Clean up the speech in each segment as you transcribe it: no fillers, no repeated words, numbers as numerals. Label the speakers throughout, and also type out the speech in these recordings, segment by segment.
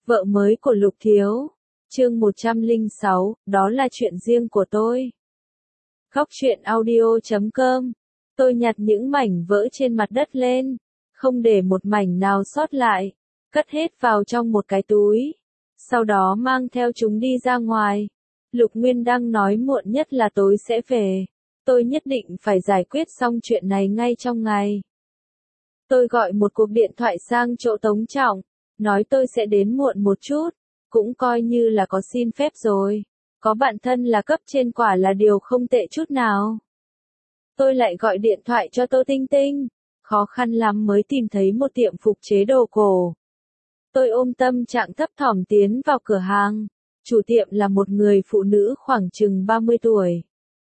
Speaker 1: Vợ mới của Lục Thiếu. Chương 106, đó là chuyện riêng của tôi. Góc truyện audio.com. Tôi nhặt những mảnh vỡ trên mặt đất lên, không để một mảnh nào sót lại, cất hết vào trong một cái túi. Sau đó mang theo chúng đi ra ngoài. Lục Nguyên đang nói muộn nhất là tối sẽ về. Tôi nhất định phải giải quyết xong chuyện này ngay trong ngày. Tôi gọi một cuộc điện thoại sang chỗ Tống Trọng, nói tôi sẽ đến muộn một chút, cũng coi như là có xin phép rồi. Có bạn thân là cấp trên quả là điều không tệ chút nào. Tôi lại gọi điện thoại cho Tô Tinh Tinh, khó khăn lắm mới tìm thấy một tiệm phục chế đồ cổ. Tôi ôm tâm trạng thấp thỏm tiến vào cửa hàng, chủ tiệm là một người phụ nữ khoảng chừng 30 tuổi.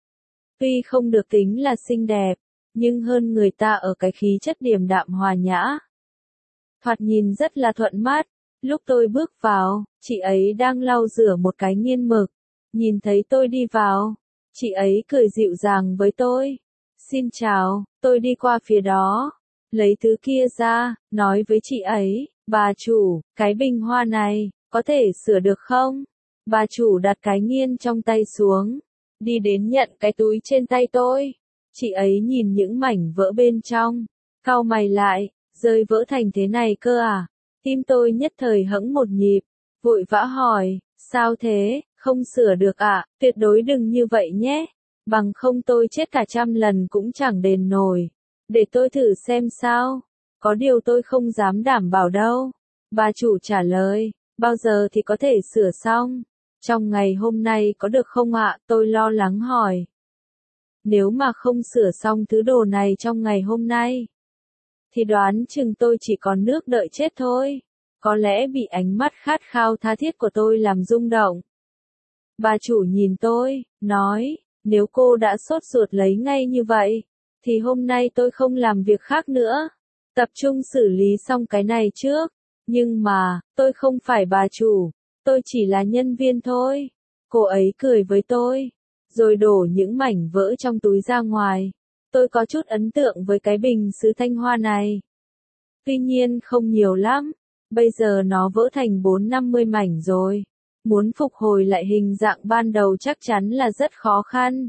Speaker 1: Tuy không được tính là xinh đẹp, nhưng hơn người ta ở cái khí chất điềm đạm hòa nhã. Thoạt nhìn rất là thuận mắt. Lúc tôi bước vào, chị ấy đang lau rửa một cái nghiên mực. Nhìn thấy tôi đi vào, chị ấy cười dịu dàng với tôi. Xin chào, tôi đi qua phía đó, lấy thứ kia ra, nói với chị ấy, bà chủ, cái bình hoa này, có thể sửa được không? Bà chủ đặt cái nghiên trong tay xuống, đi đến nhận cái túi trên tay tôi. Chị ấy nhìn những mảnh vỡ bên trong, cau mày lại, rơi vỡ thành thế này cơ à? Tim tôi nhất thời hẫng một nhịp, vội vã hỏi, sao thế, không sửa được à? Tuyệt đối đừng như vậy nhé, bằng không tôi chết cả 100 lần cũng chẳng đền nổi. Để tôi thử xem sao, có điều tôi không dám đảm bảo đâu. Bà chủ trả lời, bao giờ thì có thể sửa xong? Trong ngày hôm nay có được không ạ? Tôi lo lắng hỏi. Nếu mà không sửa xong thứ đồ này trong ngày hôm nay, thì đoán chừng tôi chỉ còn nước đợi chết thôi. Có lẽ bị ánh mắt khát khao tha thiết của tôi làm rung động. Bà chủ nhìn tôi, nói, nếu cô đã sốt ruột lấy ngay như vậy, thì hôm nay tôi không làm việc khác nữa. Tập trung xử lý xong cái này trước. Nhưng mà, tôi không phải bà chủ, tôi chỉ là nhân viên thôi. Cô ấy cười với tôi, rồi đổ những mảnh vỡ trong túi ra ngoài. Tôi có chút ấn tượng với cái bình sứ thanh hoa này. Tuy nhiên không nhiều lắm, bây giờ nó vỡ thành 4-50 mảnh rồi. Muốn phục hồi lại hình dạng ban đầu chắc chắn là rất khó khăn.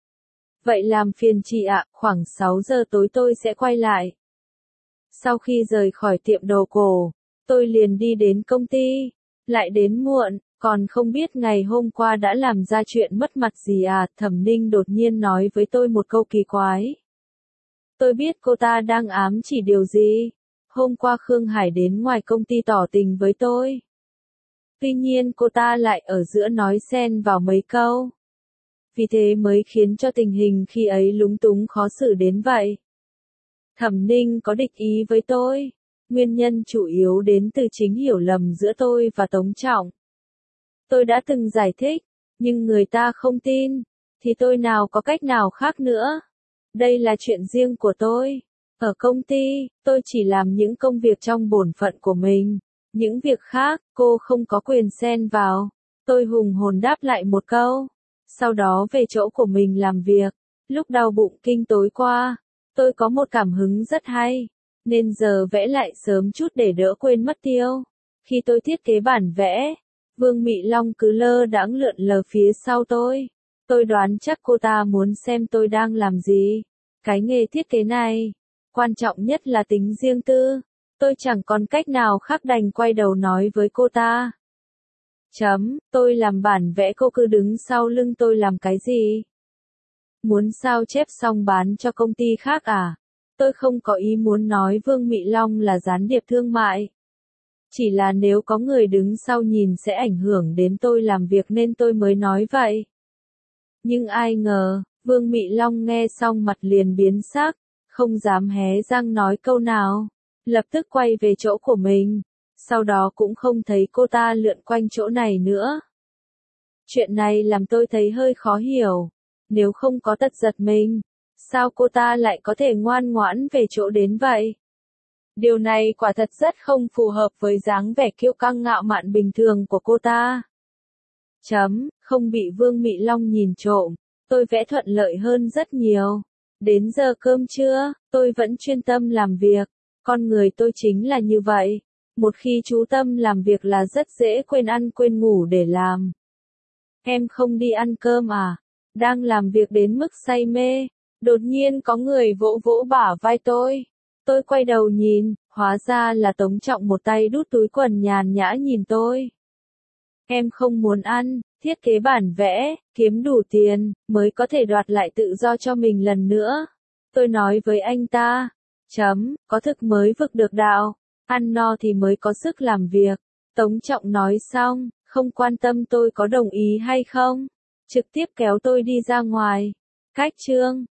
Speaker 1: Vậy làm phiền chị ạ, khoảng 6 giờ tối tôi sẽ quay lại. Sau khi rời khỏi tiệm đồ cổ, tôi liền đi đến công ty, lại đến muộn. Còn không biết ngày hôm qua đã làm ra chuyện mất mặt gì à? Thẩm Ninh đột nhiên nói với tôi một câu kỳ quái. Tôi biết cô ta đang ám chỉ điều gì. Hôm qua Khương Hải đến ngoài công ty tỏ tình với tôi. Tuy nhiên cô ta lại ở giữa nói xen vào mấy câu. Vì thế mới khiến cho tình hình khi ấy lúng túng khó xử đến vậy. Thẩm Ninh có địch ý với tôi. Nguyên nhân chủ yếu đến từ chính hiểu lầm giữa tôi và Tống Trọng. Tôi đã từng giải thích, nhưng người ta không tin, thì tôi nào có cách nào khác nữa. Đây là chuyện riêng của tôi. Ở công ty, tôi chỉ làm những công việc trong bổn phận của mình. Những việc khác, cô không có quyền xen vào. Tôi hùng hồn đáp lại một câu. Sau đó về chỗ của mình làm việc. Lúc đau bụng kinh tối qua, tôi có một cảm hứng rất hay. Nên giờ vẽ lại sớm chút để đỡ quên mất tiêu. Khi tôi thiết kế bản vẽ, Vương Mị Long cứ lơ đãng lượn lờ phía sau tôi. Tôi đoán chắc cô ta muốn xem tôi đang làm gì. Cái nghề thiết kế này, quan trọng nhất là tính riêng tư. Tôi chẳng còn cách nào khác đành quay đầu nói với cô ta. Tôi làm bản vẽ, cô cứ đứng sau lưng tôi làm cái gì? Muốn sao chép xong bán cho công ty khác à? Tôi không có ý muốn nói Vương Mị Long là gián điệp thương mại. Chỉ là nếu có người đứng sau nhìn sẽ ảnh hưởng đến tôi làm việc nên tôi mới nói vậy. Nhưng ai ngờ, Vương Mị Long nghe xong mặt liền biến sắc, không dám hé răng nói câu nào. Lập tức quay về chỗ của mình. Sau đó cũng không thấy cô ta lượn quanh chỗ này nữa. Chuyện này làm tôi thấy hơi khó hiểu. Nếu không có tật giật mình, sao cô ta lại có thể ngoan ngoãn về chỗ đến vậy? Điều này quả thật rất không phù hợp với dáng vẻ kiêu căng ngạo mạn bình thường của cô ta. Không bị Vương Mị Long nhìn trộm, tôi vẽ thuận lợi hơn rất nhiều. Đến giờ cơm trưa, tôi vẫn chuyên tâm làm việc. Con người tôi chính là như vậy. Một khi chú tâm làm việc là rất dễ quên ăn quên ngủ để làm. Em không đi ăn cơm à? Đang làm việc đến mức say mê. Đột nhiên có người vỗ vỗ bả vai tôi. Tôi quay đầu nhìn, hóa ra là Tống Trọng một tay đút túi quần nhàn nhã nhìn tôi. Em không muốn ăn, thiết kế bản vẽ, kiếm đủ tiền, mới có thể đoạt lại tự do cho mình lần nữa. Tôi nói với anh ta, có thực mới vực được đạo, ăn no thì mới có sức làm việc. Tống Trọng nói xong, không quan tâm tôi có đồng ý hay không, trực tiếp kéo tôi đi ra ngoài. Cách chương